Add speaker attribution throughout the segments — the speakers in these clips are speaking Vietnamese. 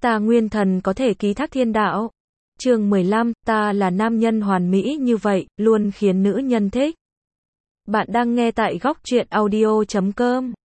Speaker 1: Ta nguyên thần có thể ký thác thiên đạo. Chương 15, ta là nam nhân hoàn mỹ như vậy, luôn khiến nữ nhân thích. Bạn đang nghe tại góc truyện audio.com.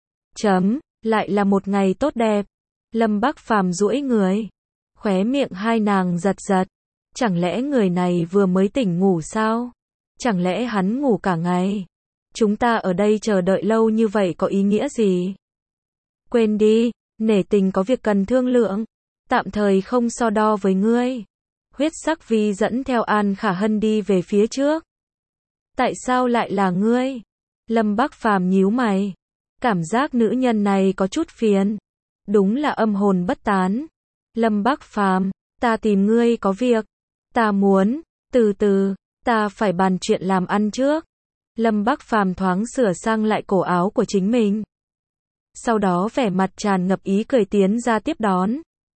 Speaker 1: Lại là một ngày tốt đẹp. Lâm Bắc Phàm duỗi người. Khóe miệng hai nàng giật giật. Chẳng lẽ người này vừa mới tỉnh ngủ sao? Chẳng lẽ hắn ngủ cả ngày? Chúng ta ở đây chờ đợi lâu như vậy có ý nghĩa gì? Quên đi, nể tình có việc cần thương lượng. Tạm thời không so đo với ngươi. Huyết sắc vi dẫn theo An Khả Hân đi về phía trước. Tại sao lại là ngươi? Lâm Bắc Phàm nhíu mày. Cảm giác nữ nhân này có chút phiền. Đúng là âm hồn bất tán. Lâm Bắc Phàm, ta tìm ngươi có việc. Ta muốn, từ từ, ta phải bàn chuyện làm ăn trước. Lâm Bắc Phàm thoáng sửa sang lại cổ áo của chính mình. Sau đó vẻ mặt tràn ngập ý cười tiến ra tiếp đón.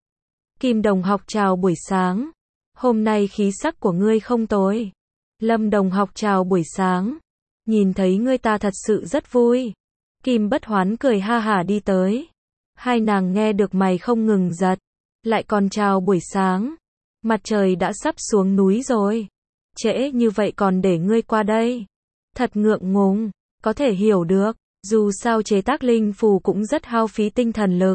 Speaker 1: Kim đồng học chào buổi sáng. Hôm nay khí sắc của ngươi không tồi. Lâm đồng học chào buổi sáng. Nhìn thấy ngươi ta thật sự rất vui. Kim Bất Hoán cười ha hả đi tới. Hai nàng nghe được mày không ngừng giật. Lại còn chào buổi sáng. Mặt trời đã sắp xuống núi rồi. Trễ như vậy còn để ngươi qua đây. Thật ngượng ngùng. Có thể hiểu được. Dù sao chế tác linh phù cũng rất hao phí tinh thần lực.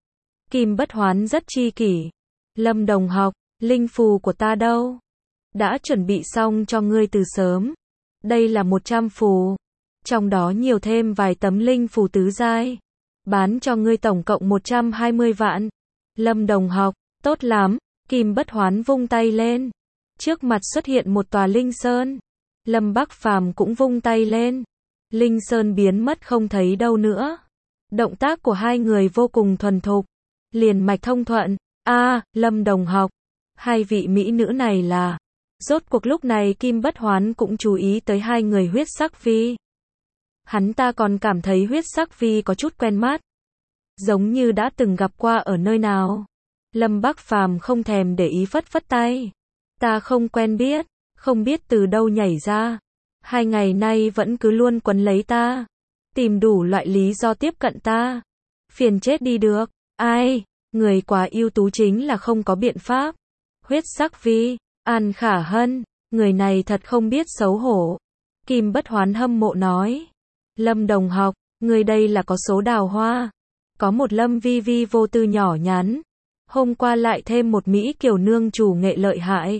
Speaker 1: Kim Bất Hoán rất chi kỷ. Lâm đồng học, linh phù của ta đâu? Đã chuẩn bị xong cho ngươi từ sớm. Đây là 100 phù. Trong đó nhiều thêm vài tấm linh phù tứ giai. Bán cho ngươi tổng cộng 120 vạn. Lâm đồng học, tốt lắm. Kim Bất Hoán vung tay lên. Trước mặt xuất hiện một tòa linh sơn. Lâm Bắc Phàm cũng vung tay lên. Linh sơn biến mất không thấy đâu nữa. Động tác của hai người vô cùng thuần thục. Liền mạch thông thuận. Lâm đồng học. Hai vị mỹ nữ này là. Rốt cuộc lúc này Kim Bất Hoán cũng chú ý tới hai người huyết sắc vi. Hắn ta còn cảm thấy huyết sắc vi có chút quen mắt. Giống như đã từng gặp qua ở nơi nào. Lâm Bắc Phàm không thèm để ý phất phất tay. Ta không quen biết, không biết từ đâu nhảy ra. 2 ngày nay vẫn cứ luôn quấn lấy ta. Tìm đủ loại lý do tiếp cận ta. Phiền chết đi được. Ai, người quá ưu tú chính là không có biện pháp. Huyết sắc vi, An Khả Hân, người này thật không biết xấu hổ. Kim Bất Hoán hâm mộ nói. Lâm đồng học, người đây là có số đào hoa. Có một Lâm vi vi vô tư nhỏ nhắn. Hôm qua lại thêm một Mỹ kiều nương chủ nghệ lợi hại.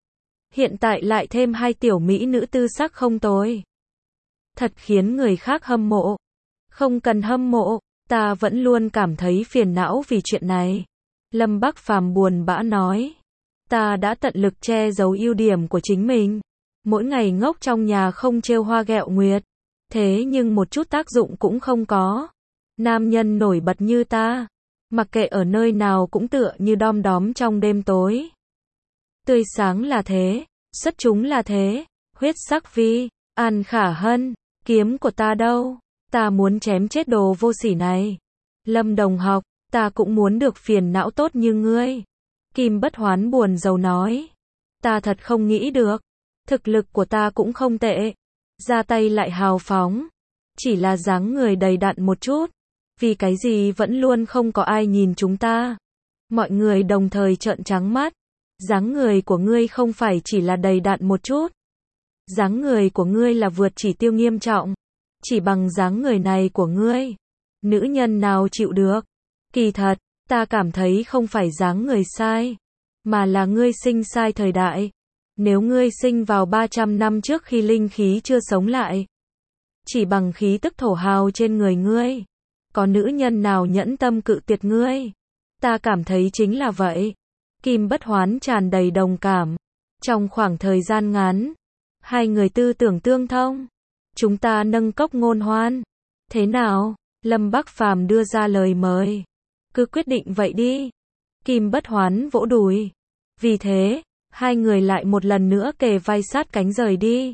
Speaker 1: Hiện tại lại thêm 2 tiểu mỹ nữ tư sắc không tồi. Thật khiến người khác hâm mộ. Không cần hâm mộ, ta vẫn luôn cảm thấy phiền não vì chuyện này. Lâm Bắc Phàm buồn bã nói. Ta đã tận lực che giấu ưu điểm của chính mình. Mỗi ngày ngốc trong nhà không trêu hoa ghẹo nguyệt. Thế nhưng một chút tác dụng cũng không có. Nam nhân nổi bật như ta. Mặc kệ ở nơi nào cũng tựa như đom đóm trong đêm tối. Tươi sáng là thế, xuất chúng là thế. Huyết sắc vi, An Khả Hân, kiếm của ta đâu? Ta muốn chém chết đồ vô sỉ này. Lâm đồng học, ta cũng muốn được phiền não tốt như ngươi. Kim Bất Hoán buồn rầu nói. Ta thật không nghĩ được. Thực lực của ta cũng không tệ. Ra tay lại hào phóng. Chỉ là dáng người đầy đặn một chút. Vì cái gì vẫn luôn không có ai nhìn chúng ta. Mọi người đồng thời trợn trắng mắt. Dáng người của ngươi không phải chỉ là đầy đặn một chút. Dáng người của ngươi là vượt chỉ tiêu nghiêm trọng. Chỉ bằng dáng người này của ngươi, nữ nhân nào chịu được? Kỳ thật, ta cảm thấy không phải dáng người sai, mà là ngươi sinh sai thời đại. Nếu ngươi sinh vào 300 năm trước khi linh khí chưa sống lại, chỉ bằng khí tức thổ hào trên người ngươi, có nữ nhân nào nhẫn tâm cự tuyệt ngươi? Ta cảm thấy chính là vậy. Kim Bất Hoán tràn đầy đồng cảm. Trong khoảng thời gian ngắn, hai người tư tưởng tương thông. Chúng ta nâng cốc ngôn hoan. Thế nào? Lâm Bắc Phàm đưa ra lời mời. Cứ quyết định vậy đi. Kim Bất Hoán vỗ đùi. Vì thế, hai người lại một lần nữa kề vai sát cánh rời đi.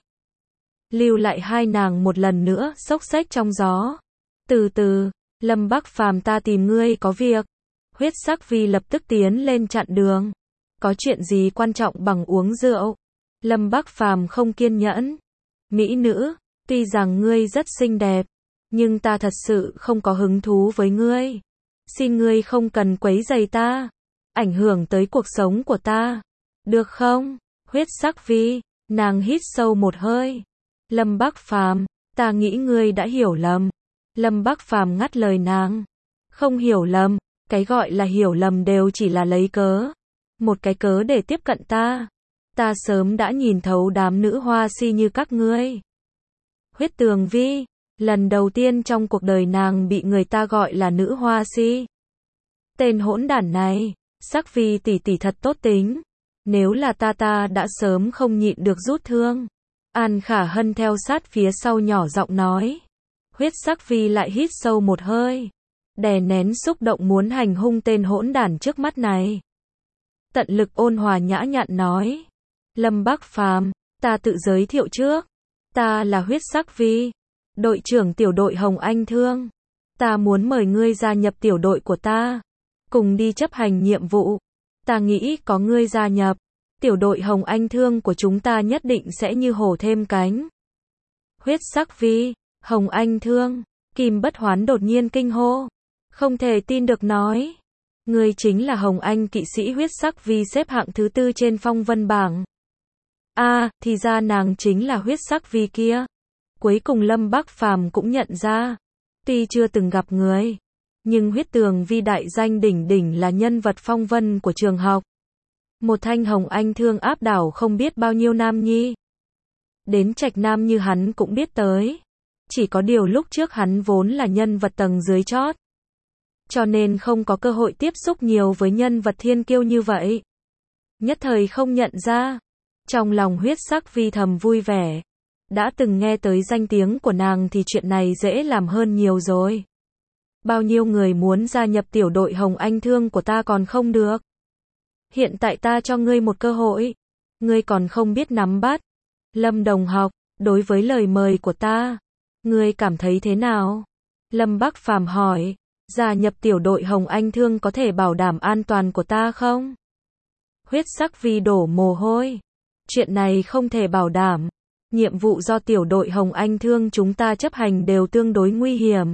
Speaker 1: Lưu lại hai nàng một lần nữa xốc xếch trong gió. Từ từ, Lâm Bắc Phàm ta tìm ngươi có việc. Huyết sắc vi lập tức tiến lên chặn đường. Có chuyện gì quan trọng bằng uống rượu? Lâm Bắc Phàm không kiên nhẫn. Mỹ nữ, tuy rằng ngươi rất xinh đẹp, nhưng ta thật sự không có hứng thú với ngươi. Xin ngươi không cần quấy rầy ta. ảnh hưởng tới cuộc sống của ta. Được không? Huyết sắc vi, nàng hít sâu một hơi. Lâm Bắc Phàm, ta nghĩ ngươi đã hiểu lầm. Lâm Bắc Phàm ngắt lời nàng. Không hiểu lầm, cái gọi là hiểu lầm đều chỉ là lấy cớ. Một cái cớ để tiếp cận ta. Ta sớm đã nhìn thấu đám nữ hoa si như các ngươi. Huyết Tường Vi, lần đầu tiên trong cuộc đời nàng bị người ta gọi là nữ hoa si. Tên hỗn đản này, sắc vi tỷ tỷ thật tốt tính. Nếu là ta đã sớm không nhịn được rút thương. An Khả Hân theo sát phía sau nhỏ giọng nói. Huyết sắc vi lại hít sâu một hơi. Đè nén xúc động muốn hành hung tên hỗn đản trước mắt này. Tận lực ôn hòa nhã nhặn nói. Lâm Bắc Phàm, ta tự giới thiệu trước. Ta là Huyết sắc vi, đội trưởng tiểu đội Hồng Anh Thương. Ta muốn mời ngươi gia nhập tiểu đội của ta. Cùng đi chấp hành nhiệm vụ. Ta nghĩ có ngươi gia nhập. Tiểu đội Hồng Anh Thương của chúng ta nhất định sẽ như hổ thêm cánh. Huyết sắc vi, Hồng Anh Thương. Kim Bất Hoán đột nhiên kinh hô. Không thể tin được nói. Ngươi chính là Hồng Anh kỵ sĩ huyết sắc vi xếp hạng thứ 4 trên phong vân bảng. Thì ra nàng chính là huyết sắc vi kia. Cuối cùng Lâm Bắc Phàm cũng nhận ra. Tuy chưa từng gặp người, nhưng huyết tường vi đại danh đỉnh đỉnh là nhân vật phong vân của trường học. Một thanh Hồng Anh Thương áp đảo không biết bao nhiêu nam nhi. Đến trạch nam như hắn cũng biết tới. Chỉ có điều lúc trước hắn vốn là nhân vật tầng dưới chót. Cho nên không có cơ hội tiếp xúc nhiều với nhân vật thiên kiêu như vậy. Nhất thời không nhận ra. Trong lòng huyết sắc vi thầm vui vẻ. Đã từng nghe tới danh tiếng của nàng thì chuyện này dễ làm hơn nhiều rồi. Bao nhiêu người muốn gia nhập tiểu đội Hồng Anh Thương của ta còn không được. Hiện tại ta cho ngươi một cơ hội. Ngươi còn không biết nắm bắt. Lâm đồng học, đối với lời mời của ta, ngươi cảm thấy thế nào? Lâm Bắc Phàm hỏi. Gia nhập tiểu đội Hồng Anh Thương có thể bảo đảm an toàn của ta không? Huyết sắc vi đổ mồ hôi. Chuyện này không thể bảo đảm. Nhiệm vụ do tiểu đội Hồng Anh Thương chúng ta chấp hành đều tương đối nguy hiểm.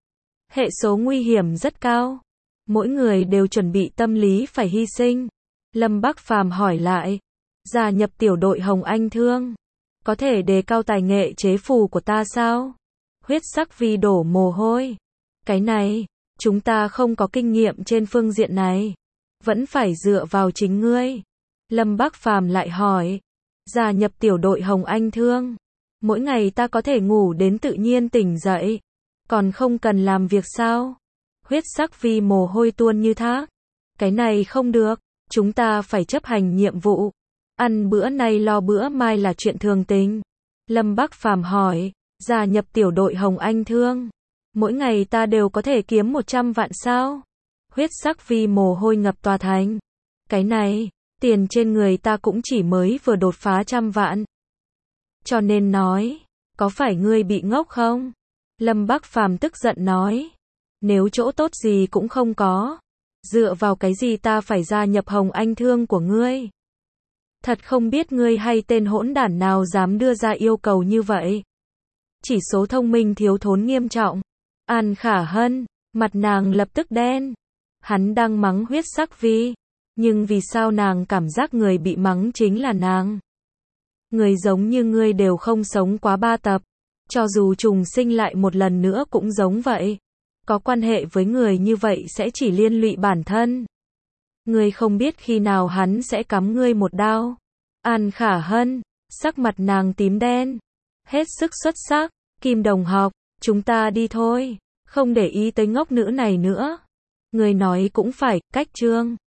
Speaker 1: Hệ số nguy hiểm rất cao. Mỗi người đều chuẩn bị tâm lý phải hy sinh. Lâm Bắc Phàm hỏi lại. Gia nhập tiểu đội Hồng Anh Thương. Có thể đề cao tài nghệ chế phù của ta sao? Huyết sắc vi đổ mồ hôi. Cái này, chúng ta không có kinh nghiệm trên phương diện này. Vẫn phải dựa vào chính ngươi. Lâm Bắc Phàm lại hỏi. Gia nhập tiểu đội Hồng Anh Thương. Mỗi ngày ta có thể ngủ đến tự nhiên tỉnh dậy. Còn không cần làm việc sao? Huyết sắc vi mồ hôi tuôn như thác. Cái này không được. Chúng ta phải chấp hành nhiệm vụ. Ăn bữa nay lo bữa mai là chuyện thường tình. Lâm Bắc Phàm hỏi. Gia nhập tiểu đội Hồng Anh Thương. Mỗi ngày ta đều có thể kiếm 100 vạn sao? Huyết sắc vi mồ hôi ngập tòa thành. Cái này, tiền trên người ta cũng chỉ mới vừa đột phá 100 vạn. Cho nên nói, có phải ngươi bị ngốc không? Lâm Bắc Phàm tức giận nói. Nếu chỗ tốt gì cũng không có, dựa vào cái gì ta phải gia nhập Hồng Anh Thương của ngươi? Thật không biết ngươi hay tên hỗn đản nào dám đưa ra yêu cầu như vậy. Chỉ số thông minh thiếu thốn nghiêm trọng. An Khả Hân, mặt nàng lập tức đen. Hắn đang mắng huyết sắc vi. Nhưng vì sao nàng cảm giác người bị mắng chính là nàng? Người giống như ngươi đều không sống quá 3 tập. Cho dù trùng sinh lại một lần nữa cũng giống vậy. Có quan hệ với người như vậy sẽ chỉ liên lụy bản thân. Ngươi không biết khi nào hắn sẽ cắm ngươi một đao. An Khả Hân, sắc mặt nàng tím đen. Hết sức xuất sắc. Kim đồng học, chúng ta đi thôi. Không để ý tới ngốc nữ này nữa. Người nói cũng phải, cách chương.